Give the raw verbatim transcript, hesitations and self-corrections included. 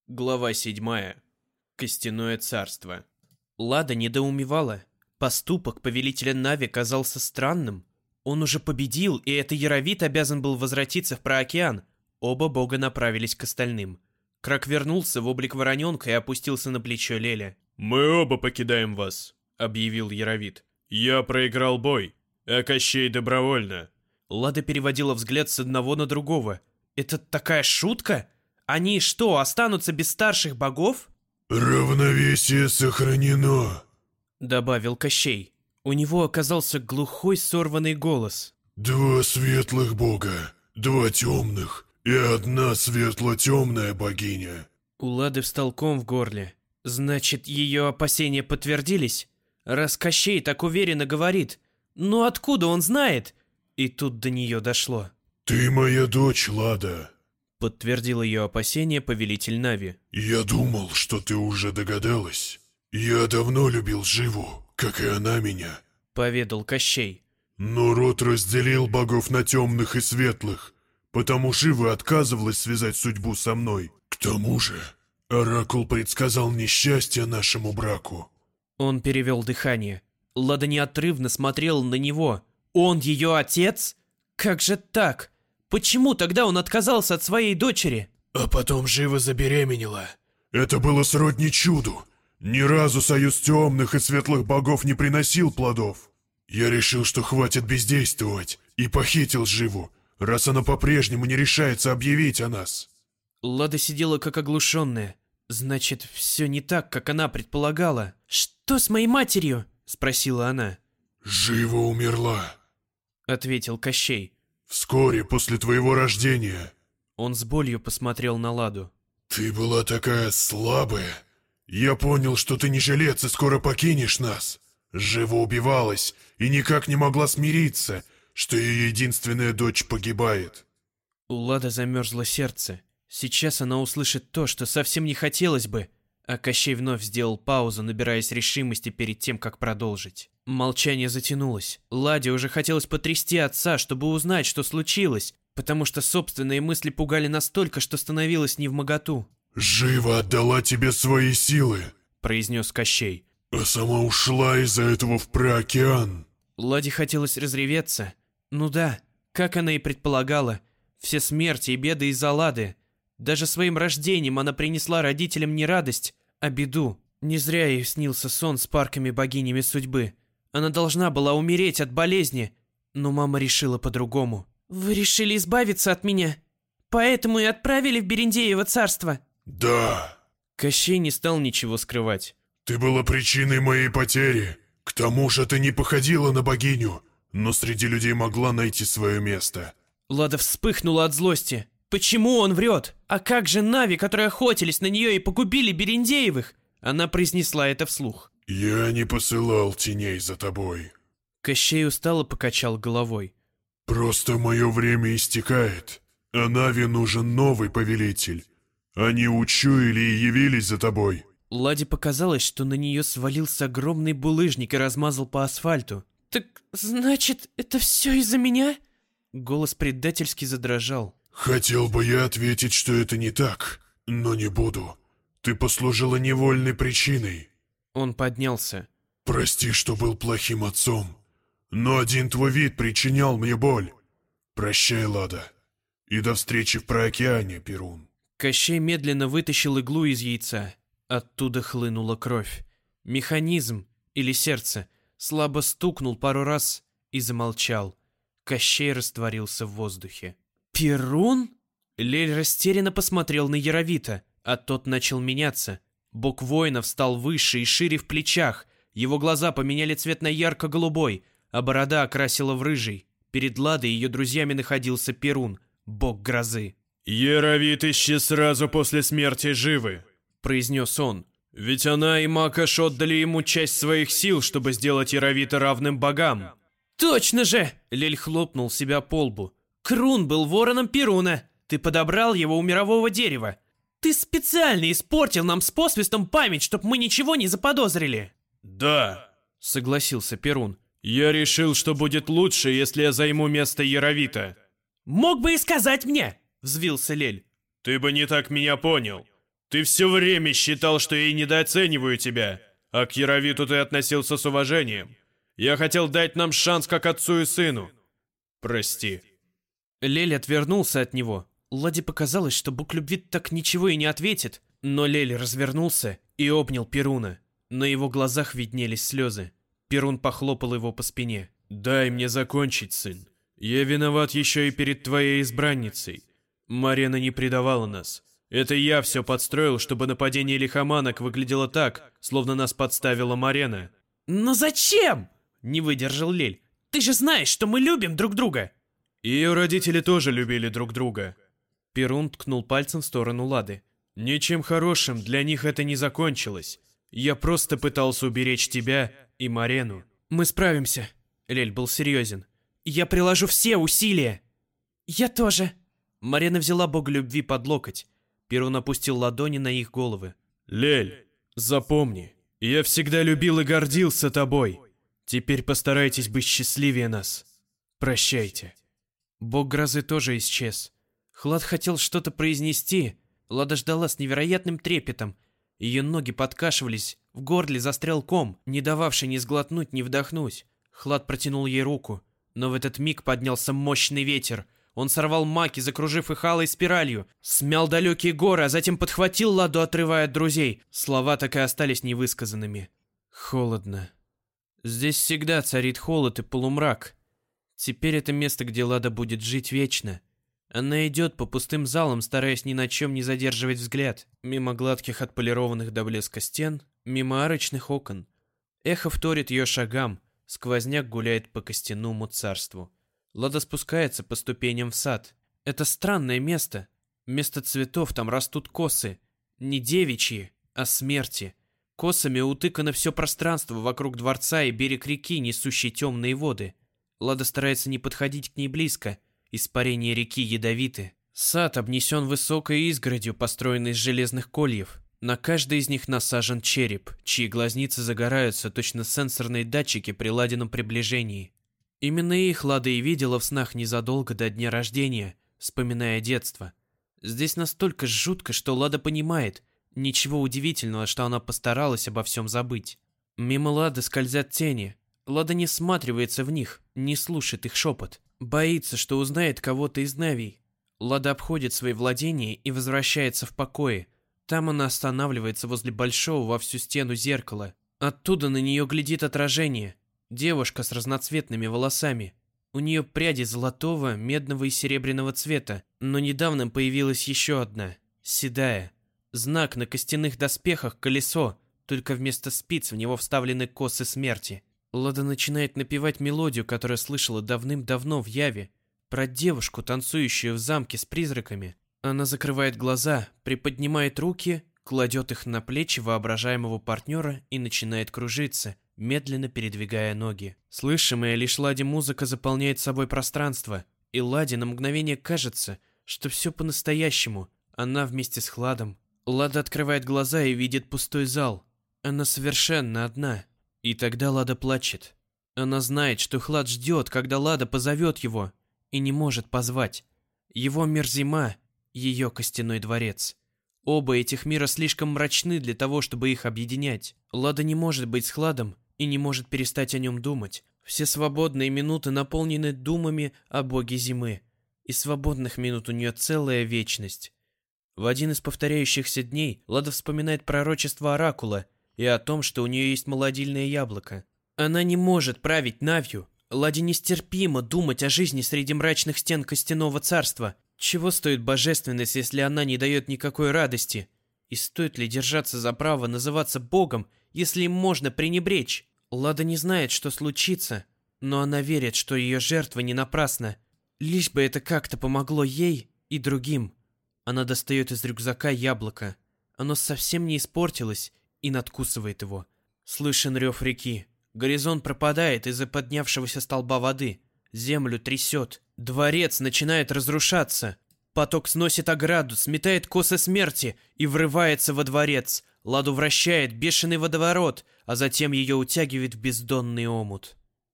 Глава седьмая. Костяное царство. Лада недоумевала. Поступок повелителя Нави казался странным. Он уже победил, и это Яровит обязан был возвратиться в Проокеан. Оба бога направились к остальным. Крак вернулся в облик вороненка и опустился на плечо Леля. «Мы оба покидаем вас», — объявил Яровит. «Я проиграл бой, а Кощей добровольно». Лада переводила взгляд с одного на другого. «Это такая шутка? Они что, останутся без старших богов?» «Равновесие сохранено», — добавил Кощей. У него оказался глухой сорванный голос. «Два светлых бога, два темных и одна светло-темная богиня». У Лады встал ком в горле. Значит, ее опасения подтвердились? Раз Кощей так уверенно говорит, ну откуда он знает? И тут до нее дошло. «Ты моя дочь, Лада», — подтвердил ее опасения повелитель Нави. «Я думал, что ты уже догадалась. Я давно любил Живу, как и она меня», — поведал Кощей. «Но род разделил богов на темных и светлых, потому Жива отказывалась связать судьбу со мной. К тому же, Оракул предсказал несчастье нашему браку». Он перевел дыхание. Лада неотрывно смотрела на него. Он ее отец? Как же так? Почему тогда он отказался от своей дочери? А потом Жива забеременела. Это было сродни чуду. Ни разу союз темных и светлых богов не приносил плодов. Я решил, что хватит бездействовать, и похитил Живу, раз она по-прежнему не решается объявить о нас. Лада сидела как оглушенная. Значит, все не так, как она предполагала. «Что с моей матерью?» — спросила она. «Жива умерла», — ответил Кощей. «Вскоре после твоего рождения». Он с болью посмотрел на Ладу. «Ты была такая слабая. Я понял, что ты не жилец и скоро покинешь нас. Жива убивалась и никак не могла смириться, что ее единственная дочь погибает». У Лады замерзло сердце. Сейчас она услышит то, что совсем не хотелось бы. А Кощей вновь сделал паузу, набираясь решимости перед тем, как продолжить. Молчание затянулось. Ладе уже хотелось потрясти отца, чтобы узнать, что случилось, потому что собственные мысли пугали настолько, что становилось невмоготу. «Жива отдала тебе свои силы», — произнес Кощей. «а сама ушла из-за этого в Проокеан». Ладе хотелось разреветься. Ну да, как она и предполагала. Все смерти и беды из-за Лады. Даже своим рождением она принесла родителям не радость, а беду. Не зря ей снился сон с парками-богинями судьбы. Она должна была умереть от болезни, но мама решила по-другому. «Вы решили избавиться от меня, поэтому и отправили в Берендеево царство?» «Да». Кощей не стал ничего скрывать. «Ты была причиной моей потери. К тому же ты не походила на богиню, но среди людей могла найти свое место». Лада вспыхнула от злости. Почему он врет? А как же Нави, которые охотились на нее и погубили Берендеевых? Она произнесла это вслух. «Я не посылал теней за тобой». Кощей устало покачал головой. «Просто мое время истекает, а Нави нужен новый повелитель. Они учуяли и явились за тобой». Ладе показалось, что на нее свалился огромный булыжник и размазал по асфальту. «Так значит, это все из-за меня?» Голос предательски задрожал. «Хотел бы я ответить, что это не так, но не буду. Ты послужила невольной причиной». Он поднялся. «Прости, что был плохим отцом, но один твой вид причинял мне боль. Прощай, Лада, и до встречи в Проокеане, Перун». Кощей медленно вытащил иглу из яйца. Оттуда хлынула кровь. Механизм, или сердце, слабо стукнул пару раз и замолчал. Кощей растворился в воздухе. «Перун?» Лель растерянно посмотрел на Яровита, а тот начал меняться. Бог воинов стал выше и шире в плечах. Его глаза поменяли цвет на ярко-голубой, а борода окрасила в рыжий. Перед Ладой и ее друзьями находился Перун, бог грозы. «Яровит исчез сразу после смерти Живы», — произнес он. «Ведь она и Макаш отдали ему часть своих сил, чтобы сделать Яровита равным богам». «Точно же!» — Лель хлопнул себя по лбу. «Крун был вороном Перуна. Ты подобрал его у мирового дерева. Ты специально испортил нам с посвистом память, чтоб мы ничего не заподозрили». «Да», — согласился Перун. «Я решил, что будет лучше, если я займу место Яровита». «Мог бы и сказать мне!» — взвился Лель. «Ты бы не так меня понял. Ты все время считал, что я недооцениваю тебя, а к Яровиту ты относился с уважением. Я хотел дать нам шанс как отцу и сыну. Прости». Лель отвернулся от него. Ладе показалось, что Буклюбвит так ничего и не ответит, но Лель развернулся и обнял Перуна. На его глазах виднелись слезы. Перун похлопал его по спине. «Дай мне закончить, сын. Я виноват еще и перед твоей избранницей. Марена не предавала нас. Это я все подстроил, чтобы нападение лихоманок выглядело так, словно нас подставила Марена». «Но зачем?» — не выдержал Лель. «Ты же знаешь, что мы любим друг друга!» Ее родители тоже любили друг друга. Перун ткнул пальцем в сторону Лады. «Ничем хорошим для них это не закончилось. Я просто пытался уберечь тебя и Марену». «Мы справимся», — Лель был серьезен. «Я приложу все усилия». «Я тоже». Марена взяла бога любви под локоть. Перун опустил ладони на их головы. «Лель, запомни, я всегда любил и гордился тобой. Теперь постарайтесь быть счастливее нас. Прощайте». Бог грозы тоже исчез. Хлад хотел что-то произнести. Лада ждала с невероятным трепетом. Ее ноги подкашивались, в горле застрял ком, не дававший ни сглотнуть, ни вдохнуть. Хлад протянул ей руку, но в этот миг поднялся мощный ветер. Он сорвал маки, закружив их алой спиралью, смял далекие горы, а затем подхватил Ладу, отрывая от друзей. Слова так и остались невысказанными. Холодно. Здесь всегда царит холод и полумрак. Теперь это место, где Лада будет жить вечно. Она идет по пустым залам, стараясь ни на чем не задерживать взгляд. Мимо гладких отполированных до блеска стен, мимо арочных окон. Эхо вторит ее шагам, сквозняк гуляет по костяному царству. Лада спускается по ступеням в сад. Это странное место. Вместо цветов там растут косы. Не девичьи, а смерти. Косами утыкано все пространство вокруг дворца и берег реки, несущей темные воды. Лада старается не подходить к ней близко. Испарения реки ядовиты. Сад обнесен высокой изгородью, построенной из железных кольев. На каждой из них насажен череп, чьи глазницы загораются, точно сенсорные датчики при Ладином приближении. Именно их Лада и видела в снах незадолго до дня рождения, вспоминая детство. Здесь настолько жутко, что Лада понимает, ничего удивительного, что она постаралась обо всем забыть. Мимо Лады скользят тени. Лада не всматривается в них, не слушает их шепот. Боится, что узнает кого-то из Навий. Лада обходит свои владения и возвращается в покое. Там она останавливается возле большого во всю стену зеркала. Оттуда на нее глядит отражение. Девушка с разноцветными волосами. У нее пряди золотого, медного и серебряного цвета. Но недавно появилась еще одна, седая. Знак на костяных доспехах — колесо, только вместо спиц в него вставлены косы смерти. Лада начинает напевать мелодию, которую слышала давным-давно в Яве, про девушку, танцующую в замке с призраками. Она закрывает глаза, приподнимает руки, кладет их на плечи воображаемого партнера и начинает кружиться, медленно передвигая ноги. Слышимая лишь Ладе музыка заполняет собой пространство, и Ладе на мгновение кажется, что все по-настоящему, она вместе с Хладом. Лада открывает глаза и видит пустой зал. Она совершенно одна. И тогда Лада плачет. Она знает, что Хлад ждет, когда Лада позовет его, и не может позвать. Его мир зима, ее костяной дворец. Оба этих мира слишком мрачны для того, чтобы их объединять. Лада не может быть с Хладом и не может перестать о нем думать. Все свободные минуты наполнены думами о боге зимы. И свободных минут у нее целая вечность. В один из повторяющихся дней Лада вспоминает пророчество Оракула и о том, что у нее есть молодильное яблоко. Она не может править Навью. Ладе нестерпимо думать о жизни среди мрачных стен костяного царства. Чего стоит божественность, если она не дает никакой радости? И стоит ли держаться за право называться богом, если им можно пренебречь? Лада не знает, что случится, но она верит, что ее жертва не напрасна. Лишь бы это как-то помогло ей и другим. Она достает из рюкзака яблоко. Оно совсем не испортилось, и надкусывает его. Слышен рев реки. Горизонт пропадает из-за поднявшегося столба воды. Землю трясет. Дворец начинает разрушаться. Поток сносит ограду, сметает косы смерти и врывается во дворец. Ладу вращает бешеный водоворот, а затем ее утягивает в бездонный омут.